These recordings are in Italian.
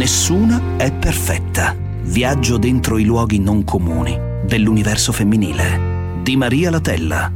Nessuna è perfetta. Viaggio dentro i luoghi non comuni dell'universo femminile di Maria Latella.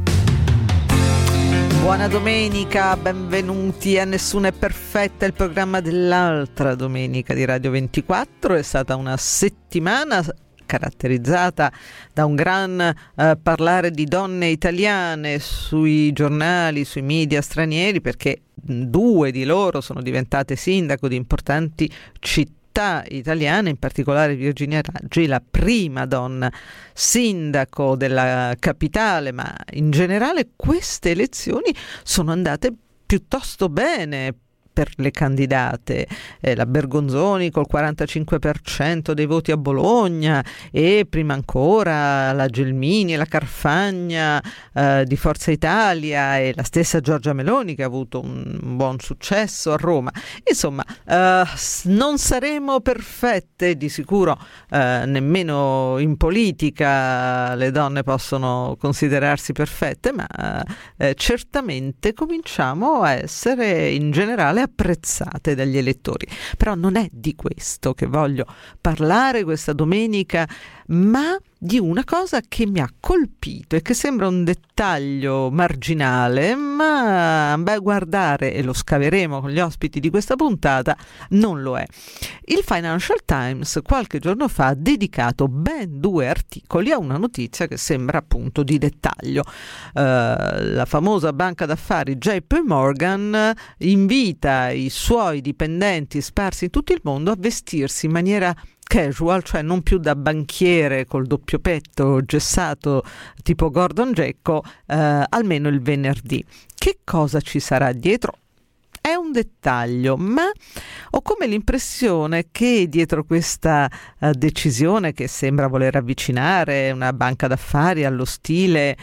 Buona domenica, benvenuti a Nessuna è perfetta, il programma dell'altra domenica di Radio 24. È stata una settimana caratterizzata da un gran parlare di donne italiane sui giornali, sui media stranieri, perché due di loro sono diventate sindaco di importanti città italiane, in particolare Virginia Raggi, la prima donna sindaco della capitale, ma in generale queste elezioni sono andate piuttosto bene per le candidate. La Bergonzoni col 45% dei voti a Bologna, e prima ancora la Gelmini e la Carfagna di Forza Italia, e la stessa Giorgia Meloni che ha avuto un buon successo a Roma. Insomma, non saremo perfette di sicuro, nemmeno in politica le donne possono considerarsi perfette, ma certamente cominciamo a essere in generale apprezzate dagli elettori. Però non è di questo che voglio parlare questa domenica, ma di una cosa che mi ha colpito e che sembra un dettaglio marginale, ma guardare, e lo scaveremo con gli ospiti di questa puntata, non lo è. Il Financial Times qualche giorno fa ha dedicato ben 2 articoli a una notizia che sembra appunto di dettaglio. La famosa banca d'affari JP Morgan invita i suoi dipendenti sparsi in tutto il mondo a vestirsi in maniera casual, cioè non più da banchiere col doppio petto gessato tipo Gordon Gekko, almeno il venerdì. Che cosa ci sarà dietro? È un dettaglio, ma ho come l'impressione che dietro questa decisione, che sembra voler avvicinare una banca d'affari allo stile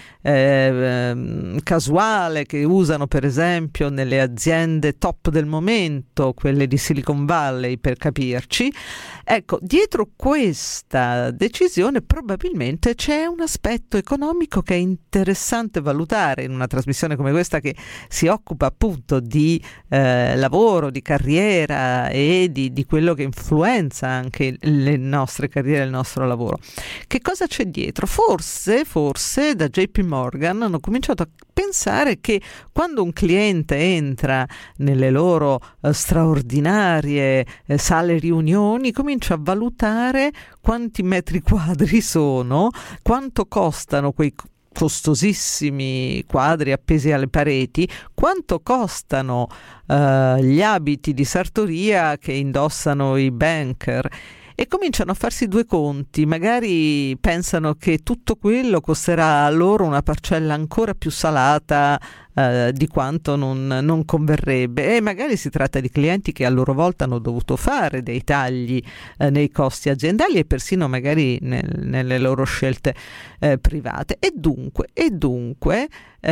casuale che usano per esempio nelle aziende top del momento, quelle di Silicon Valley per capirci, ecco, dietro questa decisione probabilmente c'è un aspetto economico che è interessante valutare in una trasmissione come questa, che si occupa appunto di lavoro, di carriera e di quello che influenza anche le nostre carriere, il nostro lavoro. Che cosa c'è dietro? Forse da JP Morgan hanno cominciato a pensare che quando un cliente entra nelle loro straordinarie sale riunioni, comincia a valutare quanti metri quadri sono, quanto costano quei costosissimi quadri appesi alle pareti, quanto costano gli abiti di sartoria che indossano i banker, e cominciano a farsi 2 conti. Magari pensano che tutto quello costerà a loro una parcella ancora più salata di quanto non converrebbe, e magari si tratta di clienti che a loro volta hanno dovuto fare dei tagli nei costi aziendali e persino magari nelle loro scelte private. E dunque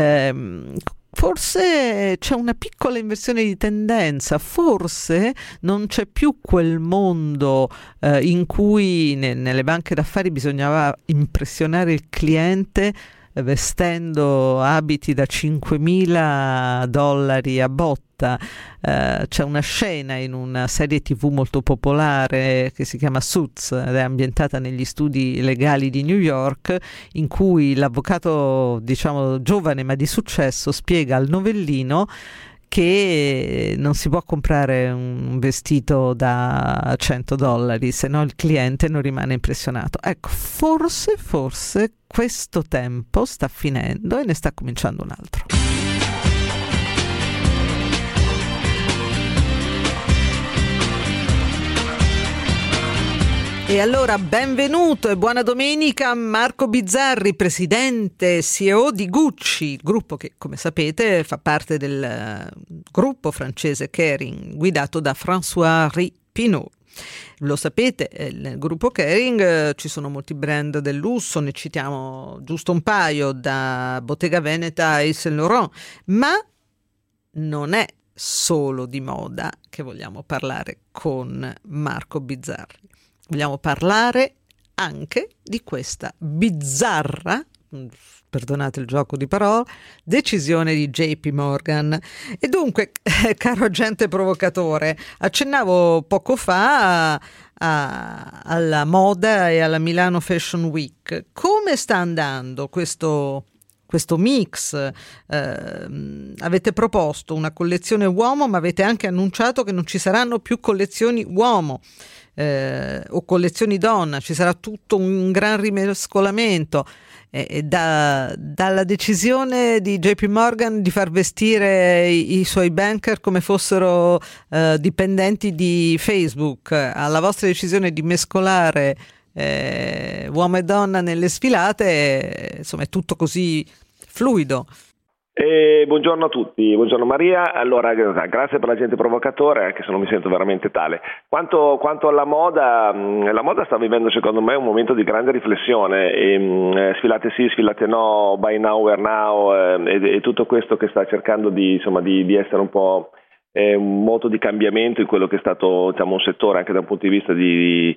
forse c'è una piccola inversione di tendenza, forse non c'è più quel mondo in cui nelle banche d'affari bisognava impressionare il cliente vestendo abiti da $5.000 a botta. C'è una scena in una serie TV molto popolare che si chiama Suits ed è ambientata negli studi legali di New York, in cui l'avvocato, diciamo giovane ma di successo, spiega al novellino che non si può comprare un vestito da $100, se no il cliente non rimane impressionato. Ecco, forse questo tempo sta finendo e ne sta cominciando un altro. E allora benvenuto e buona domenica a Marco Bizzarri, presidente CEO di Gucci, gruppo che come sapete fa parte del gruppo francese Kering guidato da François-Henri Pinault. Lo sapete, nel gruppo Kering ci sono molti brand del lusso, ne citiamo giusto un paio, da Bottega Veneta a Yves Saint Laurent, ma non è solo di moda che vogliamo parlare con Marco Bizzarri. Vogliamo parlare anche di questa bizzarra perdonate il gioco di parole, decisione di JP Morgan. E dunque, caro agente provocatore, accennavo poco fa alla moda e alla Milano Fashion Week. Come sta andando questo mix? Avete proposto una collezione uomo, ma avete anche annunciato che non ci saranno più collezioni uomo o collezioni donna, ci sarà tutto un gran rimescolamento. Dalla decisione di JP Morgan di far vestire i suoi banker come fossero dipendenti di Facebook, alla vostra decisione di mescolare uomo e donna nelle sfilate, insomma è tutto così fluido. Buongiorno a tutti, buongiorno Maria. Allora, grazie per l'agente provocatore, anche se non mi sento veramente tale. Quanto alla moda, la moda sta vivendo secondo me un momento di grande riflessione, sfilate sì, sfilate no, buy now, wear now, e tutto questo che sta cercando di essere un po' un moto di cambiamento in quello che è stato, diciamo, un settore anche da un punto di vista di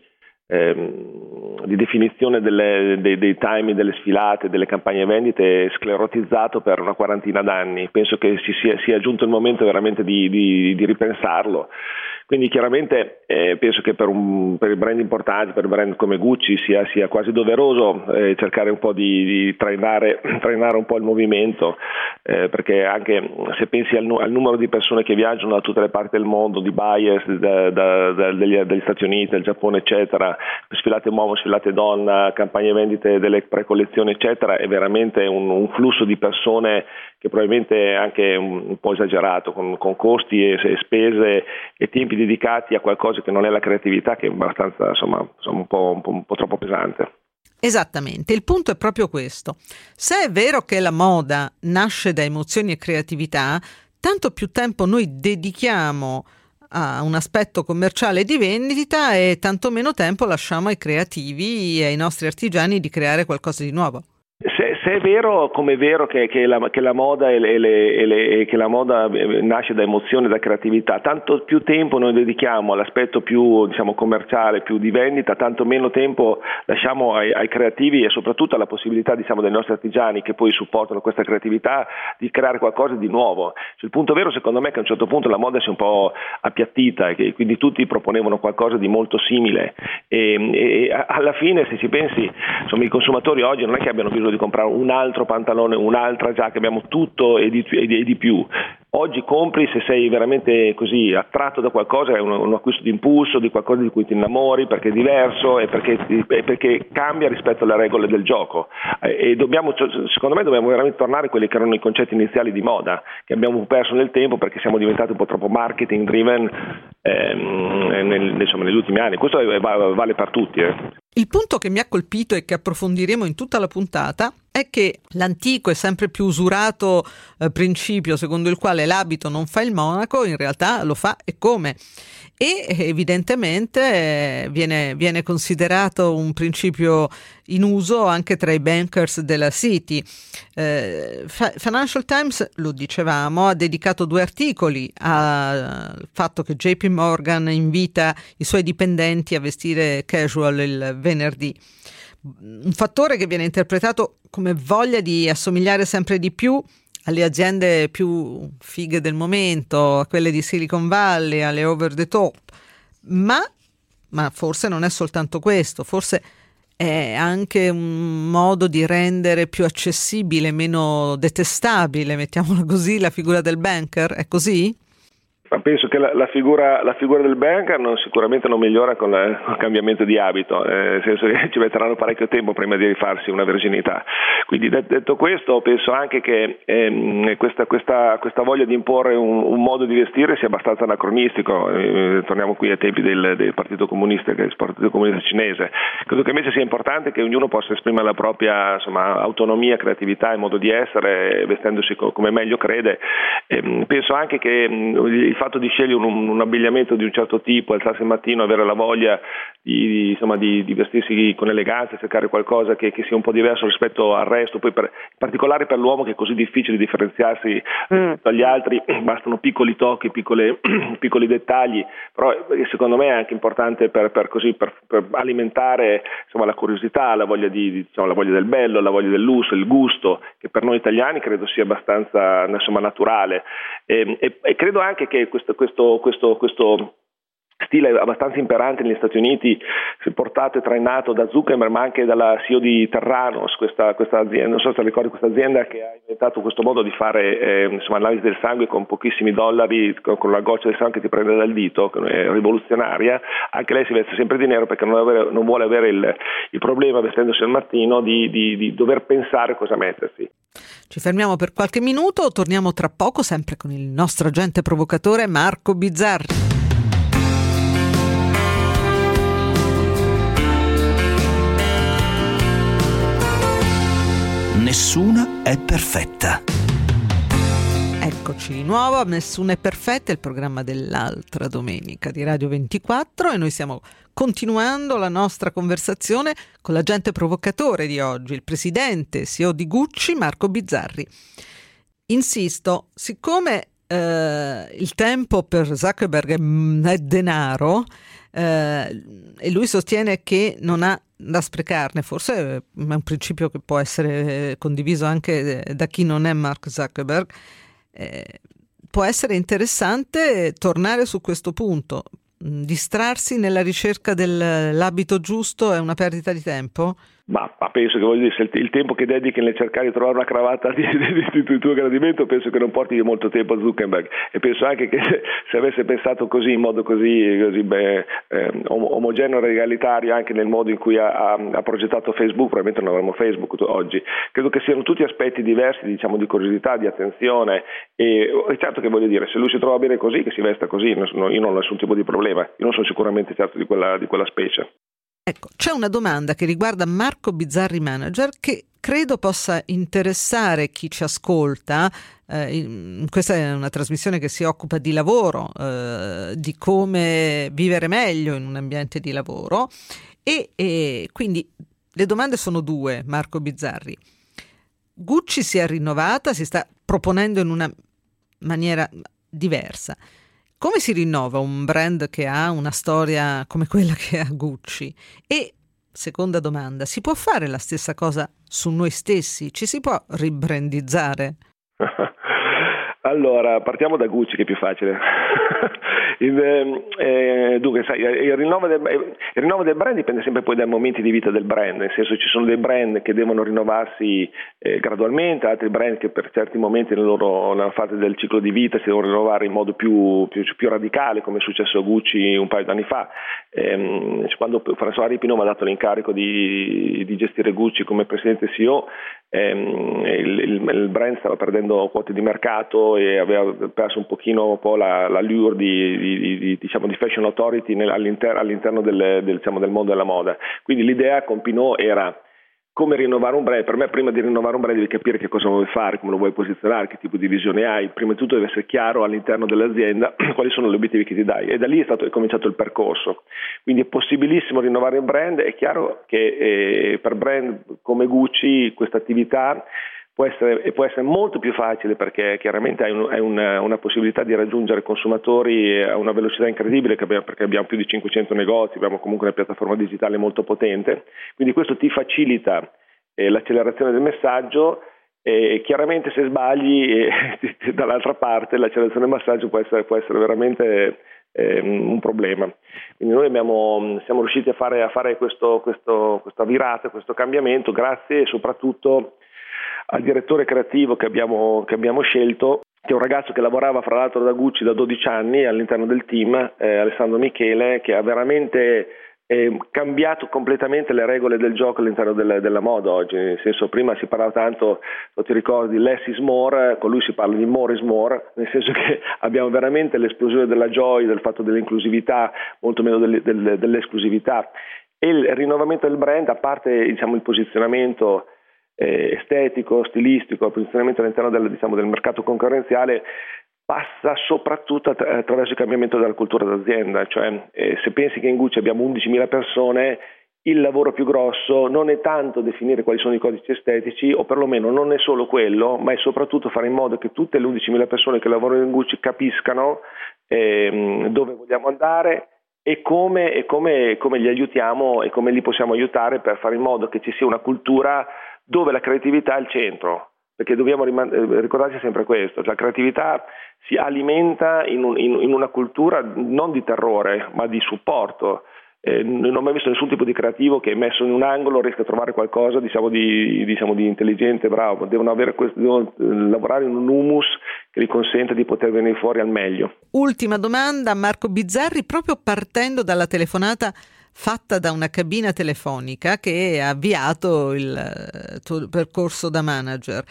definizione dei timing delle sfilate, delle campagne vendite, sclerotizzato per una quarantina d'anni. Penso che sia giunto il momento veramente di ripensarlo. Quindi chiaramente penso che per i brand importanti, per brand come Gucci sia quasi doveroso cercare un po' di trainare un po' il movimento, perché anche se pensi al numero di persone che viaggiano da tutte le parti del mondo, di buyers dagli Stati Uniti, dal Giappone eccetera, sfilate uomo, sfilate donna, campagne vendite delle precollezioni eccetera, è veramente un flusso di persone che probabilmente è anche un po' esagerato, con costi e spese e tempi dedicati a qualcosa che non è la creatività, che è abbastanza insomma un po' troppo pesante. Esattamente, il punto è proprio questo. Se è vero che la moda nasce da emozioni e creatività, tanto più tempo noi dedichiamo a un aspetto commerciale di vendita e tanto meno tempo lasciamo ai creativi e ai nostri artigiani di creare qualcosa di nuovo. Se è vero, come è vero che la moda che la moda nasce da emozione, da creatività, tanto più tempo noi dedichiamo all'aspetto più, diciamo, commerciale, più di vendita, tanto meno tempo lasciamo ai creativi e soprattutto alla possibilità, diciamo, dei nostri artigiani che poi supportano questa creatività di creare qualcosa di nuovo. Cioè, il punto vero secondo me è che a un certo punto la moda si è un po' appiattita e che quindi tutti proponevano qualcosa di molto simile e alla fine, se ci pensi, insomma, i consumatori oggi non è che abbiano bisogno di comprare un altro pantalone, un'altra giacca, abbiamo tutto e di più. Oggi compri se sei veramente così attratto da qualcosa, è un acquisto di impulso, di qualcosa di cui ti innamori perché è diverso e perché cambia rispetto alle regole del gioco. E secondo me dobbiamo veramente tornare a quelli che erano i concetti iniziali di moda, che abbiamo perso nel tempo perché siamo diventati un po' troppo marketing driven negli ultimi anni. Questo vale per tutti. Il punto che mi ha colpito e che approfondiremo in tutta la puntata è che l'antico e sempre più usurato principio secondo il quale l'abito non fa il monaco in realtà lo fa e come. E evidentemente viene considerato un principio in uso anche tra i bankers della City. Financial Times, lo dicevamo, ha dedicato 2 articoli al fatto che JP Morgan invita i suoi dipendenti a vestire casual il venerdì. Un fattore che viene interpretato come voglia di assomigliare sempre di più alle aziende più fighe del momento, a quelle di Silicon Valley, alle over the top, ma forse non è soltanto questo, forse è anche un modo di rendere più accessibile, meno detestabile, mettiamola così, la figura del banker, è così? Ma penso che la figura del banker sicuramente non migliora con il cambiamento di abito, nel senso che ci metteranno parecchio tempo prima di rifarsi una verginità. Quindi detto questo, penso anche che questa voglia di imporre un modo di vestire sia abbastanza anacronistico. Torniamo qui ai tempi del Partito Comunista, che è il Partito Comunista cinese. Credo che invece sia importante che ognuno possa esprimere la propria, insomma, autonomia, creatività e modo di essere, vestendosi come meglio crede. Penso anche che il fatto di scegliere un abbigliamento di un certo tipo, alzarsi al mattino, avere la voglia di vestirsi con eleganza, cercare qualcosa che sia un po' diverso rispetto al resto, poi in particolare per l'uomo che è così difficile differenziarsi dagli altri, bastano piccoli tocchi, piccoli dettagli, però secondo me è anche importante per alimentare la curiosità, la voglia la voglia del bello, la voglia del lusso, il gusto, che per noi italiani credo sia abbastanza naturale, e credo anche che questo stile abbastanza imperante negli Stati Uniti, portato e trainato da Zuckerberg, ma anche dalla CEO di Theranos, questa azienda, non so se ricordi, questa azienda che ha inventato questo modo di fare analisi del sangue con pochissimi dollari, con la goccia del sangue che ti prende dal dito, che è rivoluzionaria. Anche lei si veste sempre di nero perché non vuole avere il problema, vestendosi al mattino, di dover pensare cosa mettersi. Ci fermiamo per qualche minuto, torniamo tra poco sempre con il nostro agente provocatore Marco Bizzarri. Nessuna è perfetta. Eccoci di nuovo, Nessuna è perfetta, il programma dell'altra domenica di Radio 24, e noi stiamo continuando la nostra conversazione con l'agente provocatore di oggi, il presidente CEO di Gucci, Marco Bizzarri. Insisto, siccome il tempo per Zuckerberg è denaro, e lui sostiene che non ha da sprecarne, forse è un principio che può essere condiviso anche da chi non è Mark Zuckerberg, può essere interessante tornare su questo punto. Distrarsi nella ricerca dell'abito giusto è una perdita di tempo? Ma penso che, se il tempo che dedichi nel cercare di trovare una cravatta di tuo gradimento, penso che non porti molto tempo a Zuckerberg, e penso anche che se avesse pensato così, in modo così omogeneo e egalitario anche nel modo in cui ha progettato Facebook, probabilmente non avremmo Facebook oggi. Credo che siano tutti aspetti diversi, di curiosità, di attenzione, e certo che se lui si trova bene così, che si vesta così, io non ho nessun tipo di problema, io non sono sicuramente certo di quella specie. Ecco, c'è una domanda che riguarda Marco Bizzarri Manager che credo possa interessare chi ci ascolta. Questa è una trasmissione che si occupa di lavoro, di come vivere meglio in un ambiente di lavoro, e quindi le domande sono due, Marco Bizzarri. Gucci si è rinnovata, si sta proponendo in una maniera diversa. Come si rinnova un brand che ha una storia come quella che ha Gucci? E, seconda domanda, si può fare la stessa cosa su noi stessi? Ci si può ribrandizzare? Allora, partiamo da Gucci, che è più facile. Dunque, sai, il rinnovo del brand dipende sempre poi dai momenti di vita del brand, nel senso, ci sono dei brand che devono rinnovarsi gradualmente, altri brand che per certi momenti nella fase del ciclo di vita si devono rinnovare in modo più radicale, come è successo a Gucci un paio di anni fa. Quando François Ripino mi ha dato l'incarico di gestire Gucci come presidente CEO, il brand stava perdendo quote di mercato e aveva perso un pochino l'allure di fashion authority all'interno del mondo della moda. Quindi l'idea con Pinault era come rinnovare un brand. Per me, prima di rinnovare un brand, devi capire che cosa vuoi fare, come lo vuoi posizionare, che tipo di visione hai. Prima di tutto deve essere chiaro all'interno dell'azienda quali sono gli obiettivi che ti dai, e da lì è cominciato il percorso. Quindi è possibilissimo rinnovare il brand. È chiaro che per brand come Gucci questa attività può essere molto più facile, perché chiaramente hai una possibilità di raggiungere consumatori a una velocità incredibile, perché abbiamo più di 500 negozi, abbiamo comunque una piattaforma digitale molto potente, quindi questo ti facilita l'accelerazione del messaggio. Chiaramente se sbagli dall'altra parte l'accelerazione del messaggio può essere veramente un problema. Quindi noi siamo riusciti a fare questa virata, questo cambiamento, grazie soprattutto al direttore creativo che abbiamo scelto, che è un ragazzo che lavorava fra l'altro da Gucci da 12 anni all'interno del team, Alessandro Michele, che ha veramente cambiato completamente le regole del gioco all'interno della moda oggi. Nel senso, prima si parlava tanto, se ti ricordi, less is more, con lui si parla di more is more, nel senso che abbiamo veramente l'esplosione della joy, del fatto dell'inclusività, molto meno dell'esclusività, e il rinnovamento del brand, a parte il posizionamento estetico, stilistico, il posizionamento all'interno del mercato concorrenziale, passa soprattutto attraverso il cambiamento della cultura d'azienda, cioè se pensi che in Gucci abbiamo 11.000 persone, il lavoro più grosso non è tanto definire quali sono i codici estetici, o perlomeno non è solo quello, ma è soprattutto fare in modo che tutte le 11.000 persone che lavorano in Gucci capiscano dove vogliamo andare e come li aiutiamo e come li possiamo aiutare per fare in modo che ci sia una cultura dove la creatività è al centro. Perché dobbiamo ricordarci sempre questo, la creatività si alimenta in una cultura non di terrore ma di supporto. Non ho mai visto nessun tipo di creativo che messo in un angolo riesca a trovare qualcosa di intelligente, bravo. Devono lavorare in un humus che gli consenta di poter venire fuori al meglio. Ultima domanda a Marco Bizzarri, proprio partendo dalla telefonata fatta da una cabina telefonica che ha avviato il tuo percorso da manager.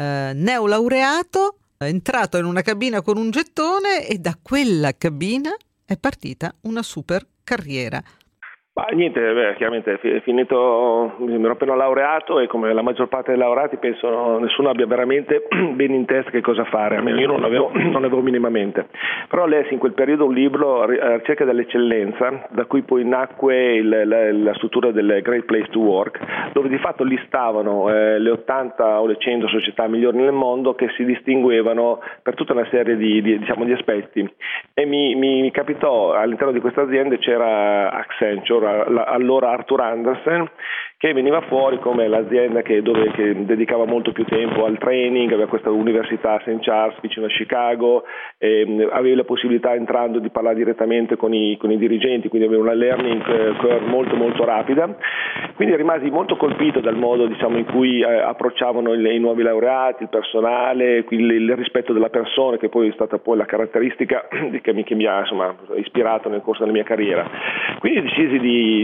Neolaureato, è entrato in una cabina con un gettone e da quella cabina è partita una super carriera. Ma niente, chiaramente è finito, mi ero appena laureato e come la maggior parte dei laureati penso nessuno abbia veramente bene in testa che cosa fare, almeno io non l'avevo minimamente. Però lessi in quel periodo un libro, A ricerca dell'eccellenza, da cui poi nacque la struttura del Great Place to Work, dove di fatto listavano le 80 o le 100 società migliori nel mondo che si distinguevano per tutta una serie di aspetti. E mi capitò, all'interno di queste aziende c'era Accenture, allora Arthur Andersen, che veniva fuori come l'azienda che dedicava molto più tempo al training, aveva questa università St. Charles vicino a Chicago, aveva la possibilità entrando di parlare direttamente con i dirigenti, quindi aveva una learning curve molto molto rapida. Quindi rimasi molto colpito dal modo in cui approcciavano i nuovi laureati, il personale, il rispetto della persona, che poi è stata poi la caratteristica che mi ha ispirato nel corso della mia carriera. Quindi decisi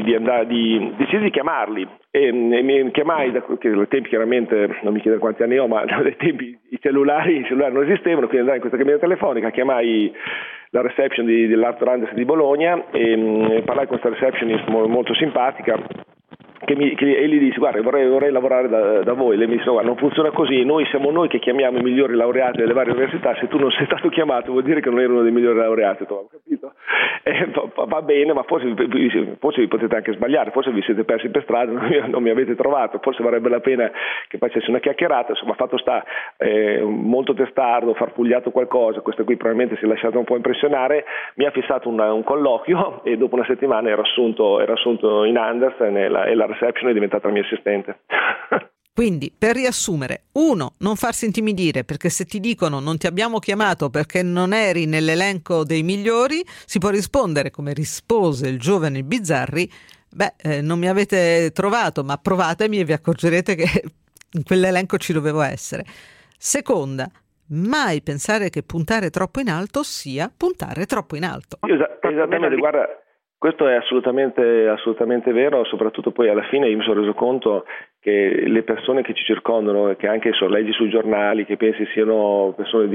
di chiamarli e mi chiamai, che ai tempi chiaramente non mi chiedere quanti anni ho, ma dai tempi i cellulari non esistevano, quindi andai in questa cabina telefonica, chiamai la reception dell'Arthur Andersen di Bologna e parlai con questa receptionist molto simpatica e gli disse: guarda, vorrei lavorare da voi. Lei mi disse: guarda, non funziona così, siamo noi che chiamiamo i migliori laureati delle varie università, se tu non sei stato chiamato vuol dire che non eri uno dei migliori laureati. Ho capito? Va bene, ma forse vi potete anche sbagliare, forse vi siete persi per strada, non mi avete trovato, forse varrebbe la pena che facessi una chiacchierata. Insomma, fatto sta, molto testardo, farfugliato qualcosa, questo qui probabilmente si è lasciato un po' impressionare, mi ha fissato un colloquio e dopo una settimana ero assunto in Andersen e la reception è diventata la mia assistente. Quindi, per riassumere, 1, non farsi intimidire, perché se ti dicono non ti abbiamo chiamato perché non eri nell'elenco dei migliori, si può rispondere come rispose il giovane Bizzarri: non mi avete trovato, ma provatemi e vi accorgerete che in quell'elenco ci dovevo essere. Seconda, mai pensare che puntare troppo in alto sia puntare troppo in alto. Esattamente, guarda, questo è assolutamente vero, soprattutto poi alla fine io mi sono reso conto che le persone che ci circondano, che anche leggi sui giornali, che pensi siano persone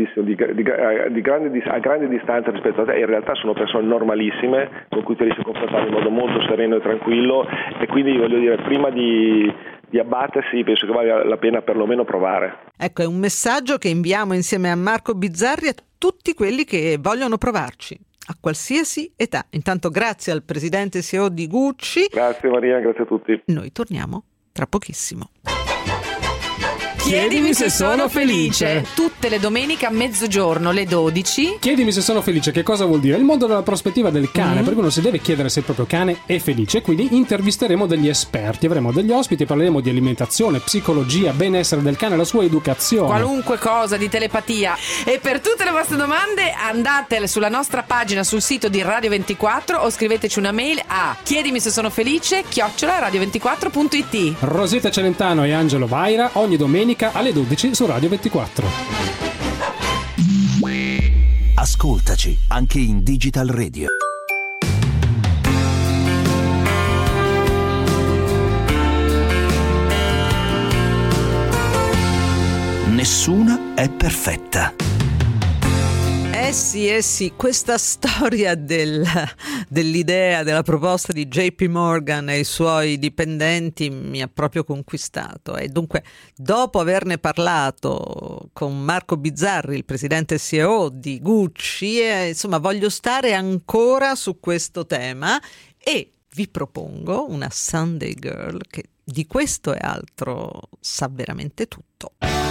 a grande distanza rispetto a te, in realtà sono persone normalissime con cui ti riesci a confrontare in modo molto sereno e tranquillo, e quindi voglio dire, prima di abbattersi penso che vale la pena perlomeno provare. Ecco, è un messaggio che inviamo insieme a Marco Bizzarri a tutti quelli che vogliono provarci, a qualsiasi età. Intanto grazie al presidente CEO di Gucci. Grazie Maria, grazie a tutti. Noi torniamo tra pochissimo. Chiedimi se sono felice. Tutte le domeniche a mezzogiorno, le 12. Chiedimi se sono felice, che cosa vuol dire? Il mondo dalla prospettiva del cane, perché uno si deve chiedere se il proprio cane è felice. Quindi intervisteremo degli esperti, avremo degli ospiti, parleremo di alimentazione, psicologia, benessere del cane, la sua educazione, qualunque cosa, di telepatia. E per tutte le vostre domande andate sulla nostra pagina sul sito di Radio 24 o scriveteci una mail a chiedimi se sono felice @radio24.it. Rosetta Celentano e Angelo Vaira ogni domenica alle 12 su Radio 24. Ascoltaci anche in Digital Radio. Nessuna è perfetta. Sì, questa storia dell'idea, della proposta di JP Morgan e i suoi dipendenti mi ha proprio conquistato, e dunque dopo averne parlato con Marco Bizzarri, il presidente CEO di Gucci, insomma voglio stare ancora su questo tema e vi propongo una Sunday Girl che di questo e altro sa veramente tutto.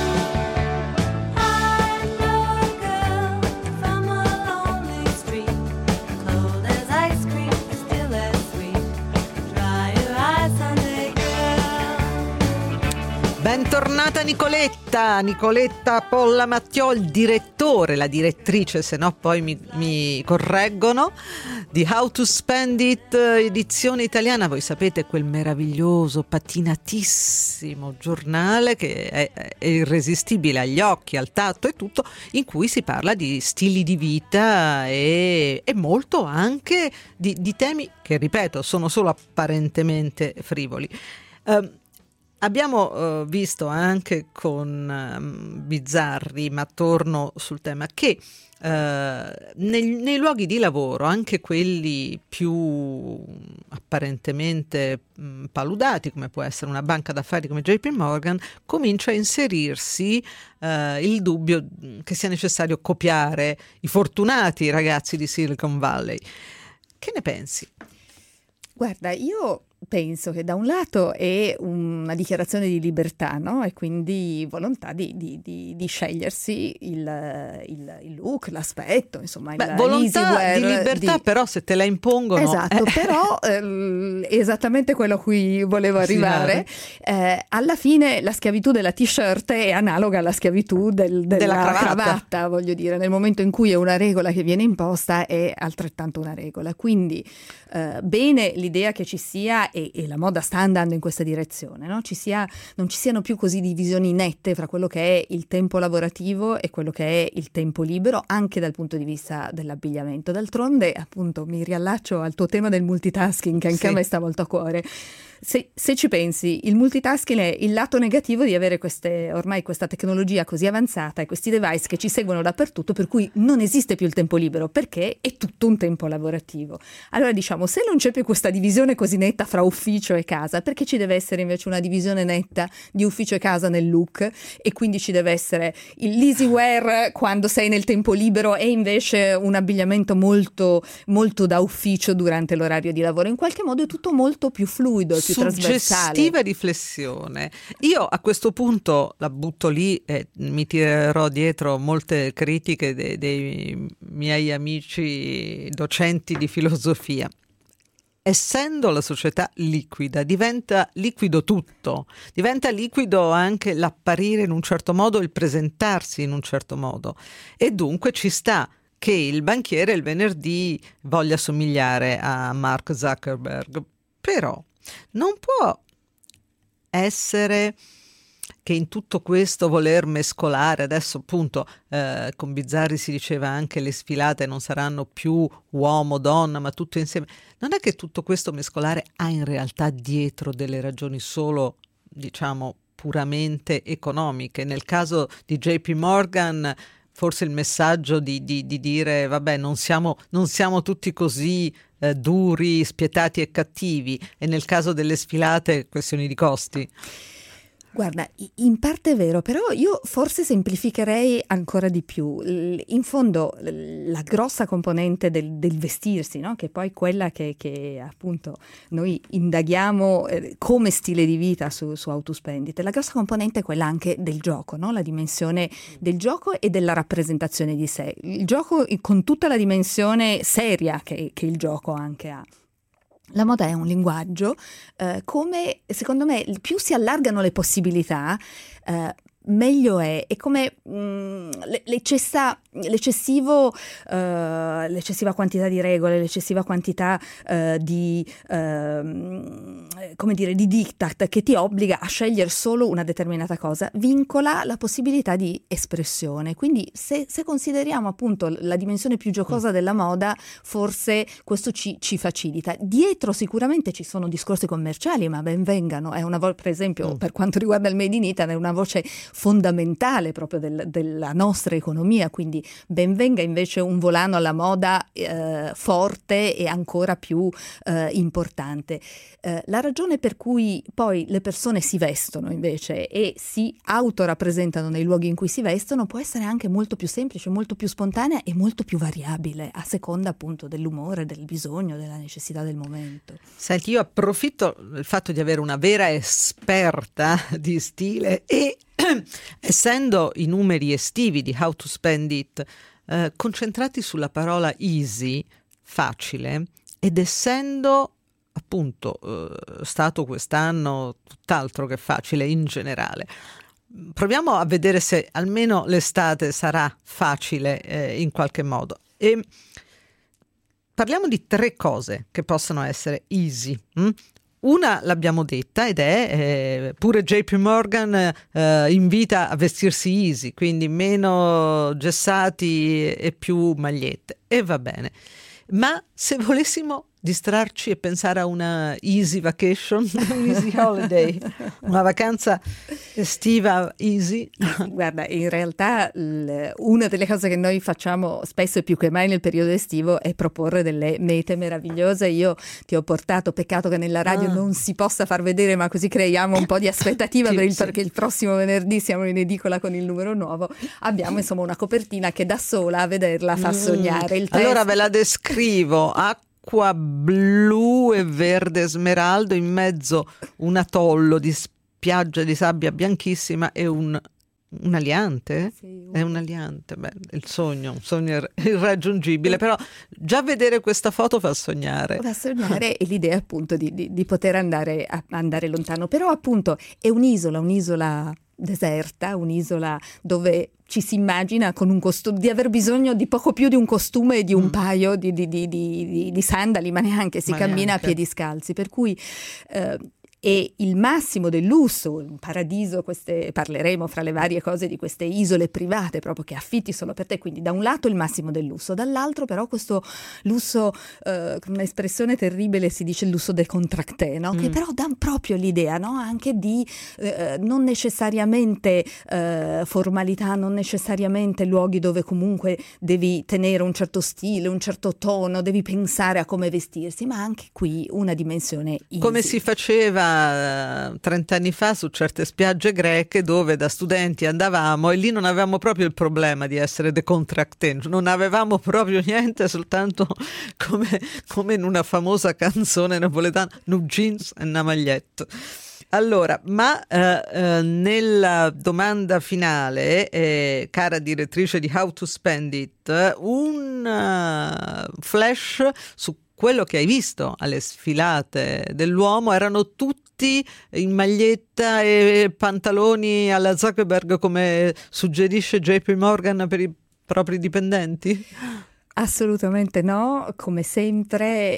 Bentornata Nicoletta Polla Mattiò, il direttore, la direttrice, se no poi mi correggono, di How to Spend It, edizione italiana. Voi sapete, quel meraviglioso, patinatissimo giornale che è irresistibile agli occhi, al tatto e tutto, in cui si parla di stili di vita e molto anche di temi che, ripeto, sono solo apparentemente frivoli. Abbiamo visto anche con Bizzarri, ma torno sul tema, che nei luoghi di lavoro, anche quelli più apparentemente paludati, come può essere una banca d'affari come JP Morgan, comincia a inserirsi il dubbio che sia necessario copiare i fortunati ragazzi di Silicon Valley. Che ne pensi? Guarda, io penso che da un lato è una dichiarazione di libertà, no? E quindi volontà di scegliersi il look, l'aspetto, insomma. Volontà di libertà, però se te la impongono... Esatto, però esattamente quello a cui volevo arrivare. Alla fine la schiavitù della t-shirt è analoga alla schiavitù della cravatta, voglio dire. Nel momento in cui è una regola che viene imposta, è altrettanto una regola. Quindi bene l'idea che ci sia, e la moda sta andando in questa direzione, no? Non ci siano più così divisioni nette fra quello che è il tempo lavorativo e quello che è il tempo libero, anche dal punto di vista dell'abbigliamento. D'altronde, appunto, mi riallaccio al tuo tema del multitasking, che anche a me sta molto a cuore. Se ci pensi, il multitasking è il lato negativo di avere ormai questa tecnologia così avanzata e questi device che ci seguono dappertutto, per cui non esiste più il tempo libero, perché è tutto un tempo lavorativo. Allora diciamo, se non c'è più questa divisione così netta fra ufficio e casa, perché ci deve essere invece una divisione netta di ufficio e casa nel look, e quindi ci deve essere l'easy wear quando sei nel tempo libero e invece un abbigliamento molto, molto da ufficio durante l'orario di lavoro. In qualche modo è tutto molto più fluido, più suggestiva riflessione. Io a questo punto la butto lì e mi tirerò dietro molte critiche dei miei amici docenti di filosofia. Essendo la società liquida, diventa liquido tutto, diventa liquido anche l'apparire in un certo modo, il presentarsi in un certo modo, e dunque ci sta che il banchiere il venerdì voglia somigliare a Mark Zuckerberg, però non può essere che in tutto questo voler mescolare, adesso appunto con Bizzarri si diceva anche le sfilate non saranno più uomo-donna ma tutto insieme, non è che tutto questo mescolare ha in realtà dietro delle ragioni solo, diciamo, puramente economiche. Nel caso di JP Morgan forse il messaggio di dire vabbè non siamo tutti così duri, spietati e cattivi, e nel caso delle sfilate questioni di costi. Guarda, in parte è vero, però io forse semplificherei ancora di più. In fondo la grossa componente del vestirsi, no? Che è poi quella che appunto noi indaghiamo come stile di vita su How to Spend It, la grossa componente è quella anche del gioco, no? La dimensione del gioco e della rappresentazione di sé. Il gioco con tutta la dimensione seria che il gioco anche ha. La moda è un linguaggio, come secondo me più si allargano le possibilità, meglio è come l'eccessiva quantità di regole, l'eccessiva quantità di diktat che ti obbliga a scegliere solo una determinata cosa, vincola la possibilità di espressione. Quindi se consideriamo appunto la dimensione più giocosa della moda, forse questo ci facilita. Dietro sicuramente ci sono discorsi commerciali, ma ben vengano. È una per esempio, per quanto riguarda il Made in Italy, è una voce fondamentale proprio della nostra economia, quindi ben venga invece un volano alla moda forte e ancora più importante. La ragione per cui poi le persone si vestono invece e si autorappresentano nei luoghi in cui si vestono può essere anche molto più semplice, molto più spontanea e molto più variabile a seconda appunto dell'umore, del bisogno, della necessità del momento. Senti, io approfitto del fatto di avere una vera esperta di stile e essendo i numeri estivi di How to Spend It concentrati sulla parola easy, facile, ed essendo appunto stato quest'anno tutt'altro che facile in generale, proviamo a vedere se almeno l'estate sarà facile in qualche modo e parliamo di 3 cose che possono essere easy. Una l'abbiamo detta ed è pure JP Morgan invita a vestirsi easy, quindi meno gessati e più magliette, e va bene. Ma se volessimo distrarci e pensare a una easy vacation, un easy holiday, una vacanza estiva easy. Guarda, in realtà una delle cose che noi facciamo spesso e più che mai nel periodo estivo è proporre delle mete meravigliose. Io ti ho portato, peccato che nella radio non si possa far vedere, ma così creiamo un po' di aspettativa perché il prossimo venerdì siamo in edicola con il numero nuovo. Abbiamo insomma una copertina che da sola a vederla fa sognare. Il allora ve la descrivo: acqua blu e verde smeraldo, in mezzo un atollo di spiaggia di sabbia bianchissima e un aliante? Sì, è un aliante, beh, un sogno irraggiungibile, però già vedere questa foto fa sognare. Fa sognare e l'idea appunto di poter andare lontano, però appunto è un'isola deserta, un'isola dove ci si immagina con un costume, di aver bisogno di poco più di un costume e di un paio di sandali, ma neanche cammina a piedi scalzi, per cui è il massimo del lusso, un paradiso. Parleremo fra le varie cose di queste isole private proprio che affitti solo per te, quindi da un lato il massimo del lusso, dall'altro però questo lusso, con un'espressione terribile si dice il lusso décontracté, no? Che però dà proprio l'idea, no? Anche di non necessariamente formalità, non necessariamente luoghi dove comunque devi tenere un certo stile, un certo tono, devi pensare a come vestirsi, ma anche qui una dimensione easy. Come si faceva 30 anni fa su certe spiagge greche dove da studenti andavamo e lì non avevamo proprio il problema di essere décontracté, non avevamo proprio niente, soltanto come in una famosa canzone napoletana, no jeans e una maglietta. Allora, ma nella domanda finale, cara direttrice di How to Spend It, un flash su quello che hai visto alle sfilate dell'uomo. Erano tutti in maglietta e pantaloni alla Zuckerberg come suggerisce JP Morgan per i propri dipendenti? Assolutamente no, come sempre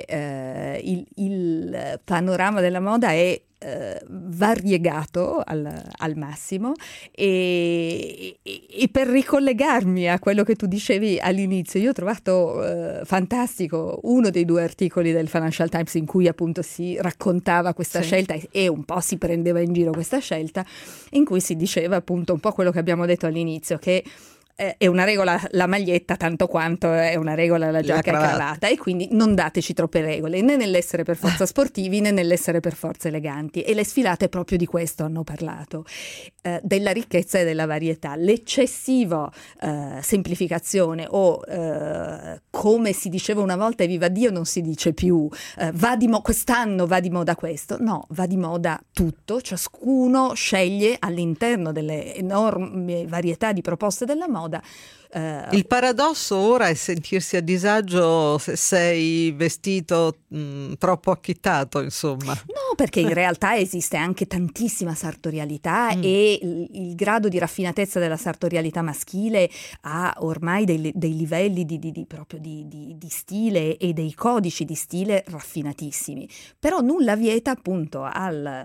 il panorama della moda è variegato al massimo e per ricollegarmi a quello che tu dicevi all'inizio, io ho trovato fantastico uno dei 2 articoli del Financial Times in cui appunto si raccontava questa scelta e un po' si prendeva in giro questa scelta, in cui si diceva appunto un po' quello che abbiamo detto all'inizio, che è una regola la maglietta tanto quanto è una regola la giacca e cravatta, e quindi non dateci troppe regole né nell'essere per forza sportivi né nell'essere per forza eleganti, e le sfilate proprio di questo hanno parlato, della ricchezza e della varietà. L'eccessiva semplificazione o come si diceva una volta e viva Dio non si dice più quest'anno va di moda questo, no, va di moda tutto, ciascuno sceglie all'interno delle enormi varietà di proposte della moda. Il paradosso ora è sentirsi a disagio se sei vestito troppo acchittato, insomma. No, perché in realtà esiste anche tantissima sartorialità e il grado di raffinatezza della sartorialità maschile ha ormai dei livelli proprio di stile e dei codici di stile raffinatissimi. Però nulla vieta appunto al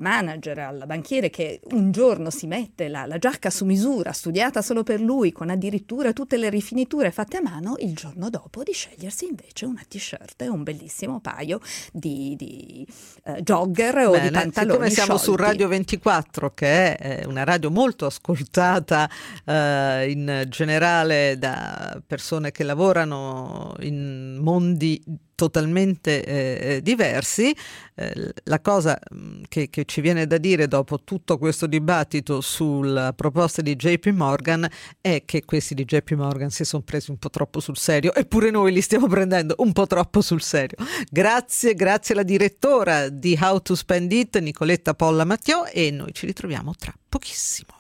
manager, al banchiere che un giorno si mette la giacca su misura studiata solo per lui, con addirittura scritture, tutte le rifiniture fatte a mano, il giorno dopo di scegliersi invece una t-shirt e un bellissimo paio di jogger o di pantaloni siccome siamo sciolti. su Radio 24, che è una radio molto ascoltata in generale da persone che lavorano in mondi totalmente diversi, la cosa che ci viene da dire dopo tutto questo dibattito sulla proposta di JP Morgan è che questi di JP Morgan si sono presi un po' troppo sul serio, eppure noi li stiamo prendendo un po' troppo sul serio. Grazie alla direttora di How to Spend It, Nicoletta Polla Mattiò, e noi ci ritroviamo tra pochissimo.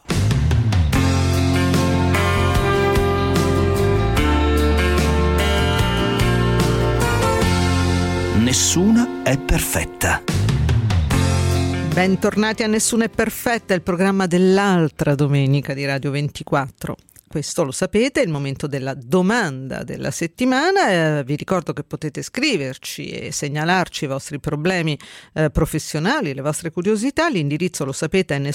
Nessuna è perfetta. Bentornati a Nessuna è perfetta, il programma dell'altra domenica di Radio 24. Questo lo sapete, è il momento della domanda della settimana. Vi ricordo che potete scriverci e segnalarci i vostri problemi professionali, le vostre curiosità. L'indirizzo, lo sapete, è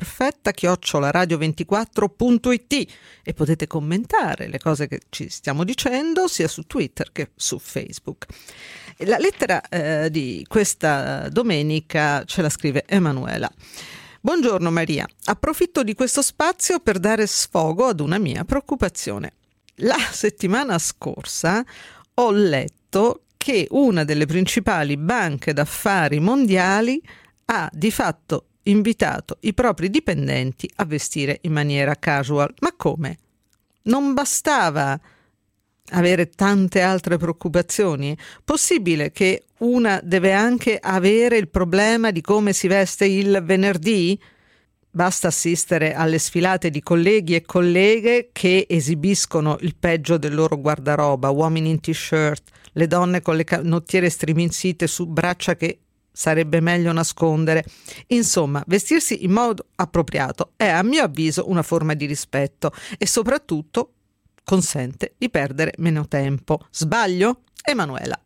nessunaepperfetta@radio24.it, e potete commentare le cose che ci stiamo dicendo sia su Twitter che su Facebook. La lettera di questa domenica ce la scrive Emanuela. Buongiorno Maria, approfitto di questo spazio per dare sfogo ad una mia preoccupazione. La settimana scorsa ho letto che una delle principali banche d'affari mondiali ha di fatto invitato i propri dipendenti a vestire in maniera casual. Ma come? Non bastava avere tante altre preoccupazioni? Possibile che una deve anche avere il problema di come si veste il venerdì? Basta assistere alle sfilate di colleghi e colleghe che esibiscono il peggio del loro guardaroba, uomini in t-shirt, le donne con le canottiere striminzite su braccia che sarebbe meglio nascondere. Insomma, vestirsi in modo appropriato è, a mio avviso, una forma di rispetto e soprattutto consente di perdere meno tempo. Sbaglio? Emanuela.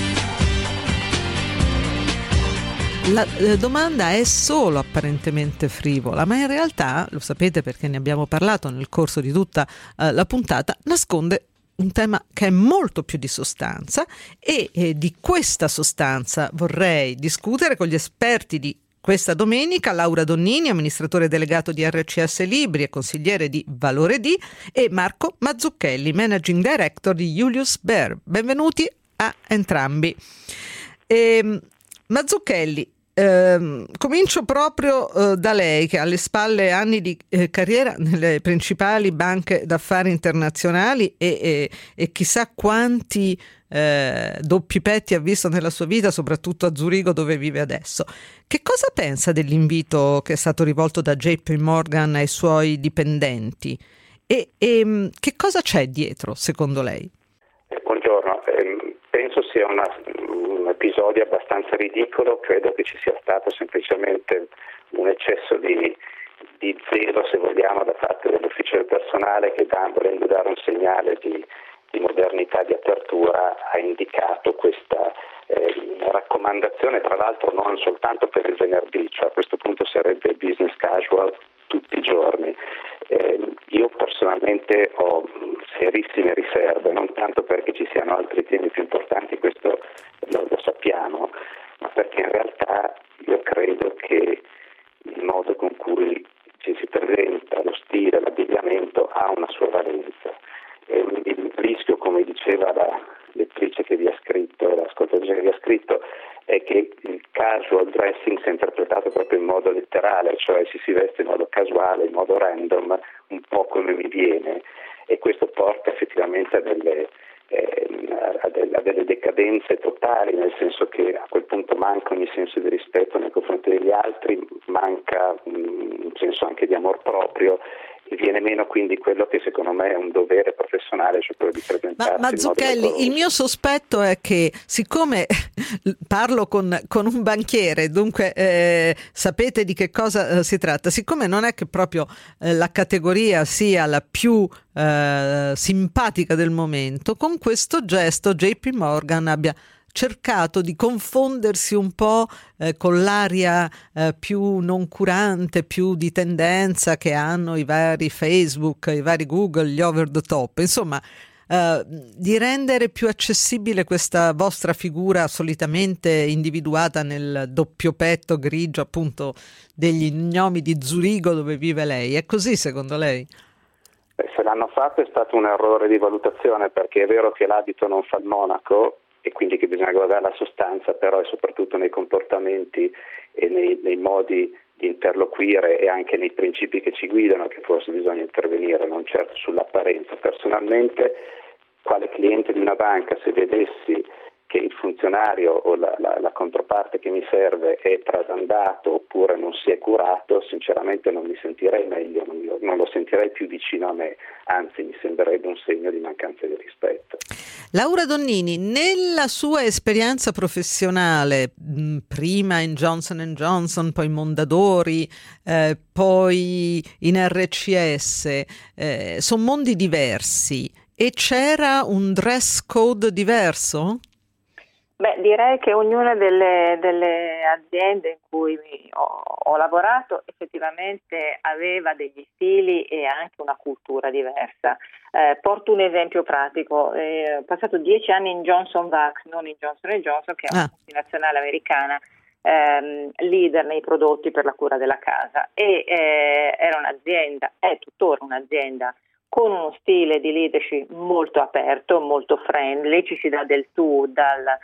La domanda è solo apparentemente frivola, ma in realtà, lo sapete perché ne abbiamo parlato nel corso di tutta la puntata, nasconde un tema che è molto più di sostanza, e di questa sostanza vorrei discutere con gli esperti di questa domenica: Laura Donnini, amministratore delegato di RCS Libri e consigliere di Valore D, e Marco Mazzucchelli, managing director di Julius Baer. Benvenuti a entrambi. Mazzucchelli, comincio proprio da lei, che ha alle spalle anni di carriera nelle principali banche d'affari internazionali e chissà quanti doppi petti ha visto nella sua vita, soprattutto a Zurigo dove vive adesso. Che cosa pensa dell'invito che è stato rivolto da JP Morgan ai suoi dipendenti e che cosa c'è dietro secondo lei? Buongiorno, penso sia un episodio abbastanza ridicolo. Credo che ci sia stato semplicemente un eccesso di zelo, se vogliamo, da parte dell'ufficio del personale che, volendo dare un segnale di modernità, di apertura, ha indicato questa raccomandazione, tra l'altro non soltanto per il venerdì, cioè a questo punto sarebbe business casual tutti i giorni. Io personalmente ho serissime riserve, non tanto perché ci siano altri temi più importanti, questo lo sappiamo, ma perché in realtà io credo che il modo con cui ci si presenta, lo stile, l'abbigliamento ha una sua valenza. Il rischio, come diceva la lettrice che vi ha scritto, l'ascoltatrice che vi ha scritto, è che il casual dressing sia interpretato proprio in modo letterale, cioè si veste in modo casuale, in modo random, un po' come mi viene, e questo porta effettivamente a delle decadenze totali, nel senso che a quel punto manca ogni senso di rispetto nei confronti degli altri, manca un senso anche di amor proprio, e viene meno quindi quello che secondo me è un dovere professionale, cioè quello di presentarsi. Ma Zucchelli, il mio sospetto è che, siccome parlo con un banchiere, dunque sapete di che cosa si tratta, siccome non è che proprio la categoria sia la più simpatica del momento, con questo gesto JP Morgan abbia cercato di confondersi un po' con l'aria più noncurante, più di tendenza che hanno i vari Facebook, i vari Google, gli over the top, insomma, di rendere più accessibile questa vostra figura solitamente individuata nel doppio petto grigio appunto degli gnomi di Zurigo dove vive lei. È così secondo lei? Se l'hanno fatto è stato un errore di valutazione, perché è vero che l'abito non fa il monaco e quindi che bisogna guardare la sostanza, però è soprattutto nei comportamenti e nei modi di interloquire e anche nei principi che ci guidano che forse bisogna intervenire, non certo sull'apparenza. Personalmente, quale cliente di una banca, se vedessi che il funzionario o la controparte che mi serve è trasandato oppure non si è curato, sinceramente non mi sentirei meglio, non lo sentirei più vicino a me, anzi mi sembrerebbe un segno di mancanza di rispetto. Laura Donnini, nella sua esperienza professionale, prima in Johnson & Johnson, poi in Mondadori, poi in RCS, sono mondi diversi e c'era un dress code diverso? Beh, direi che ognuna delle aziende in cui ho lavorato effettivamente aveva degli stili e anche una cultura diversa. Porto un esempio pratico. Ho passato 10 anni in Johnson Wax, non in Johnson & Johnson, che è una multinazionale americana, leader nei prodotti per la cura della casa, e era un'azienda, è tuttora un'azienda con uno stile di leadership molto aperto, molto friendly, ci si dà del tu dalla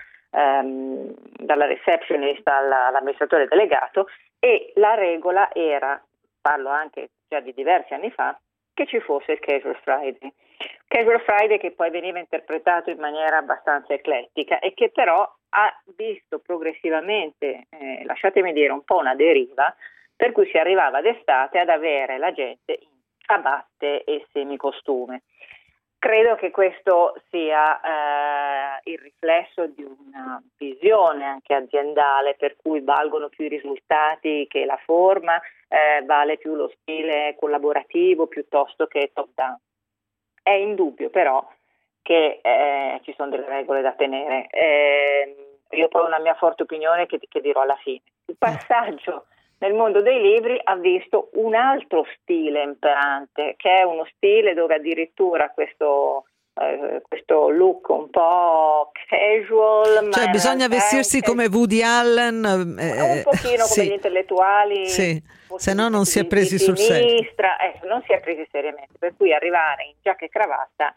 receptionist all'amministratore delegato, e la regola era, parlo anche già di diversi anni fa, che ci fosse il Casual Friday. Casual Friday che poi veniva interpretato in maniera abbastanza eclettica e che però ha visto progressivamente, lasciatemi dire, un po' una deriva, per cui si arrivava d'estate ad avere la gente in ciabatte e semicostume. Credo che questo sia il riflesso di una visione anche aziendale, per cui valgono più i risultati che la forma, vale più lo stile collaborativo piuttosto che top down. È indubbio però che ci sono delle regole da tenere. Io ho una mia forte opinione che dirò alla fine. Il passaggio nel mondo dei libri ha visto un altro stile imperante, che è uno stile dove addirittura questo look un po' casual, cioè bisogna vestirsi come Woody Allen, un pochino come gli intellettuali, sì. Se no non si è presi sul serio, non si è presi seriamente, per cui arrivare in giacca e cravatta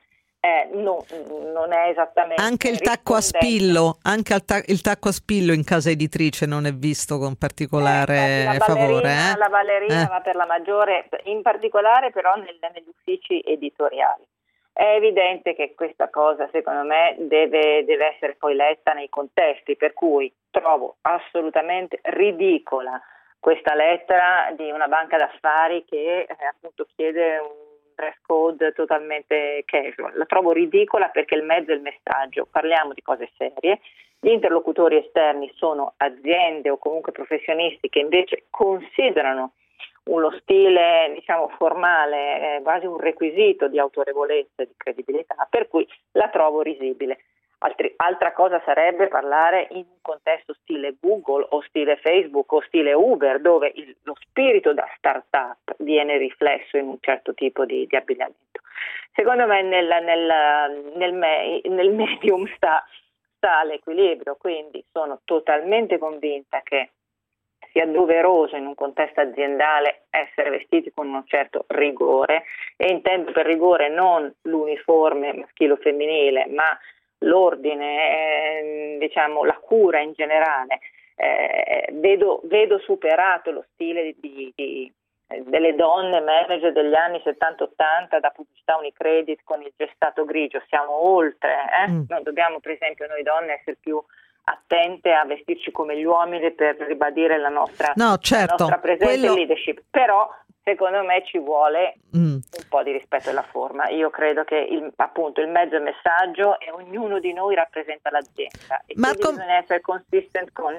non è esattamente anche il tacco a spillo, il tacco a spillo in casa editrice non è visto con particolare favore. La ballerina va per la maggiore, in particolare però negli uffici editoriali. È evidente che questa cosa secondo me deve essere poi letta nei contesti, per cui trovo assolutamente ridicola questa lettera di una banca d'affari che appunto chiede un dress code totalmente casual. La trovo ridicola perché il mezzo è il messaggio, parliamo di cose serie, gli interlocutori esterni sono aziende o comunque professionisti che invece considerano uno stile diciamo formale quasi un requisito di autorevolezza e di credibilità, per cui la trovo risibile. Altra cosa sarebbe parlare in un contesto stile Google o stile Facebook o stile Uber, dove lo spirito da startup viene riflesso in un certo tipo di abbigliamento. Secondo me nel medium sta l'equilibrio, quindi sono totalmente convinta che sia doveroso in un contesto aziendale essere vestiti con un certo rigore, e intendo per rigore non l'uniforme maschile o femminile, ma l'ordine, diciamo la cura in generale. Vedo superato lo stile delle donne manager degli anni 70-80 da pubblicità Unicredit con il gestato grigio. Siamo oltre, non dobbiamo per esempio noi donne essere più attente a vestirci come gli uomini per ribadire la nostra presenza e leadership, però secondo me ci vuole un po' di rispetto della forma. Io credo che appunto il mezzo è il messaggio e ognuno di noi rappresenta l'azienda e quindi bisogna essere consistent con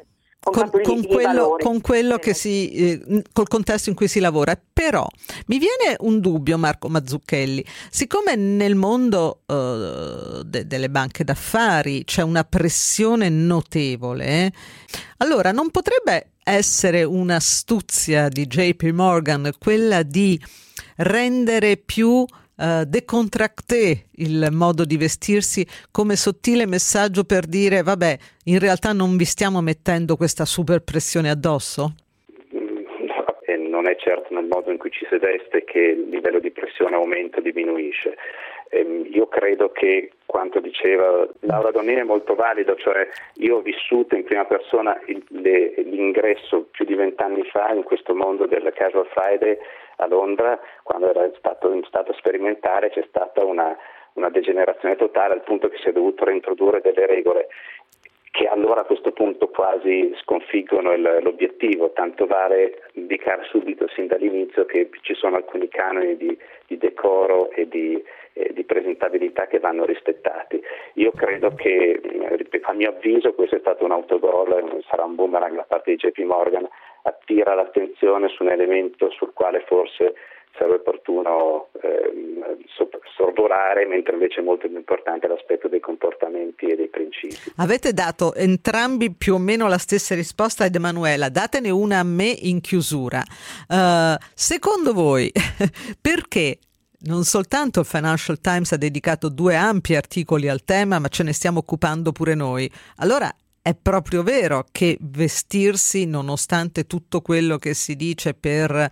con quello che col contesto in cui si lavora. Però mi viene un dubbio, Marco Mazzucchelli, siccome nel mondo delle banche d'affari c'è una pressione notevole, allora non potrebbe essere un'astuzia di JP Morgan quella di rendere più décontracté il modo di vestirsi, come sottile messaggio per dire vabbè, in realtà non vi stiamo mettendo questa super pressione addosso? No, e non è certo nel modo in cui ci si veste che il livello di pressione aumenta o diminuisce. Io credo che quanto diceva Laura Donnini è molto valido, cioè io ho vissuto in prima persona l'ingresso più di 20 anni fa in questo mondo del Casual Friday a Londra, quando era stato sperimentare. C'è stata una degenerazione totale al punto che si è dovuto reintrodurre delle regole che allora a questo punto quasi sconfiggono l'obiettivo, tanto vale indicare subito sin dall'inizio che ci sono alcuni canoni di decoro e di presentabilità che vanno rispettati. Io credo che, a mio avviso, questo è stato un autogol, sarà un boomerang da parte di JP Morgan, attira l'attenzione su un elemento sul quale forse sarebbe opportuno sorvolare, mentre invece è molto più importante l'aspetto dei comportamenti e dei principi. Avete dato entrambi più o meno la stessa risposta ad Emanuela, datene una a me in chiusura. Secondo voi perché non soltanto il Financial Times ha dedicato 2 ampi articoli al tema, ma ce ne stiamo occupando pure noi? Allora è proprio vero che vestirsi, nonostante tutto quello che si dice per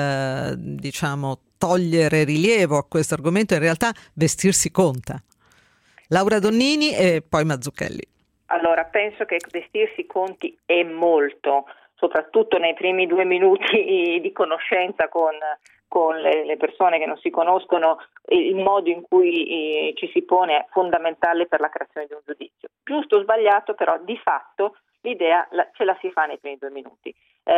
togliere rilievo a questo argomento, in realtà vestirsi conta. Laura Donnini e poi Mazzucchelli. Allora, penso che vestirsi conti e molto, soprattutto nei primi 2 minuti di conoscenza con le persone che non si conoscono. Il modo in cui ci si pone è fondamentale per la creazione di un giudizio. Giusto o sbagliato, però di fatto l'idea ce la si fa nei primi 2 minuti,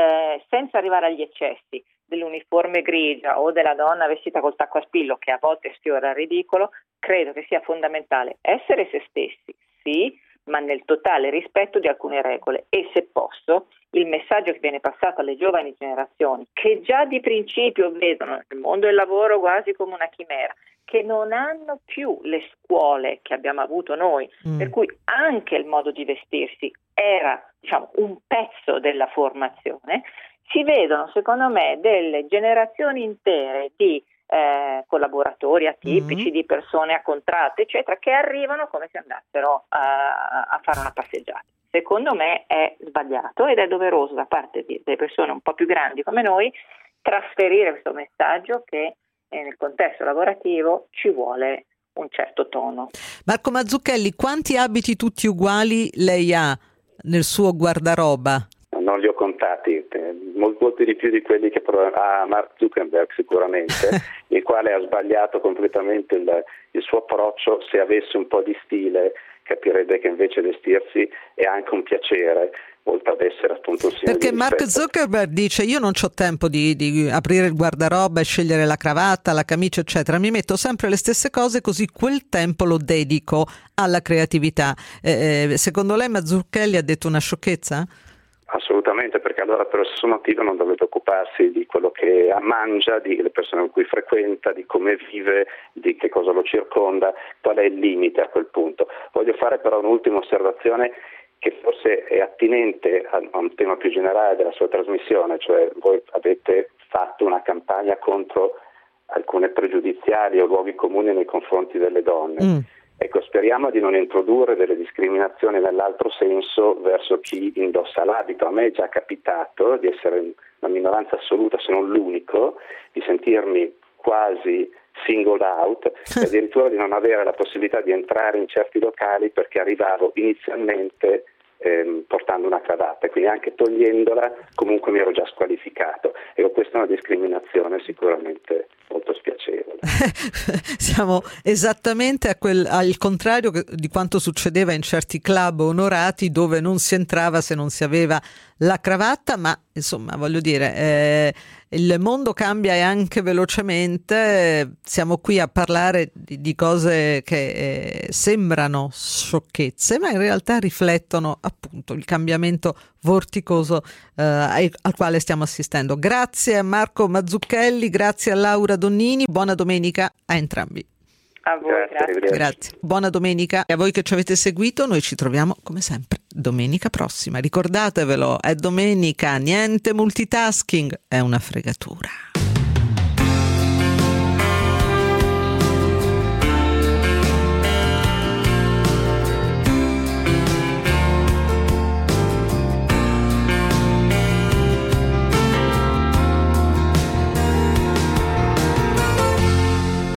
senza arrivare agli eccessi dell'uniforme grigia o della donna vestita col tacco a spillo, che a volte sfiora il ridicolo. Credo che sia fondamentale essere se stessi, sì, ma nel totale rispetto di alcune regole. E se posso, il messaggio che viene passato alle giovani generazioni, che già di principio vedono il mondo del lavoro quasi come una chimera, che non hanno più le scuole che abbiamo avuto noi, per cui anche il modo di vestirsi era, un pezzo della formazione, si vedono, secondo me, delle generazioni intere di collaboratori atipici, di persone a contratto, eccetera, che arrivano come se andassero a fare una passeggiata. Secondo me è sbagliato ed è doveroso da parte delle persone un po' più grandi come noi trasferire questo messaggio che nel contesto lavorativo ci vuole un certo tono. Marco Mazzucchelli, quanti abiti tutti uguali lei ha nel suo guardaroba? Non li ho contati, molti di più di quelli che Mark Zuckerberg sicuramente, il quale ha sbagliato completamente il suo approccio. Se avesse un po' di stile capirebbe che invece vestirsi è anche un piacere, oltre ad essere appunto un segno. Perché Mark Zuckerberg dice: io non c'ho tempo di aprire il guardaroba e scegliere la cravatta, la camicia eccetera, mi metto sempre le stesse cose, così quel tempo lo dedico alla creatività. Secondo lei Mazzucchelli ha detto una sciocchezza? Assolutamente, perché allora per lo stesso motivo non dovrebbe occuparsi di quello che mangia, delle persone con cui frequenta, di come vive, di che cosa lo circonda, qual è il limite a quel punto. Voglio fare però un'ultima osservazione che forse è attinente a un tema più generale della sua trasmissione, cioè voi avete fatto una campagna contro alcune pregiudiziali o luoghi comuni nei confronti delle donne. Ecco, speriamo di non introdurre delle discriminazioni nell'altro senso verso chi indossa l'abito. A me è già capitato di essere una minoranza assoluta, se non l'unico, di sentirmi quasi singled out e addirittura di non avere la possibilità di entrare in certi locali perché arrivavo inizialmente portando una cravatta, e quindi anche togliendola comunque mi ero già squalificato. Ecco, questa è una discriminazione sicuramente molto spiacevole. Siamo esattamente al contrario di quanto succedeva in certi club onorati, dove non si entrava se non si aveva la cravatta, ma insomma voglio dire il mondo cambia e anche velocemente. Siamo qui a parlare di cose che sembrano sciocchezze, ma in realtà riflettono appunto il cambiamento vorticoso al quale stiamo assistendo. Grazie a Marco Mazzucchelli, grazie a Laura Donnini, buona domenica a entrambi. A voi, grazie. Buona domenica a voi che ci avete seguito. Noi ci troviamo come sempre domenica prossima. Ricordatevelo, è domenica, niente multitasking, è una fregatura.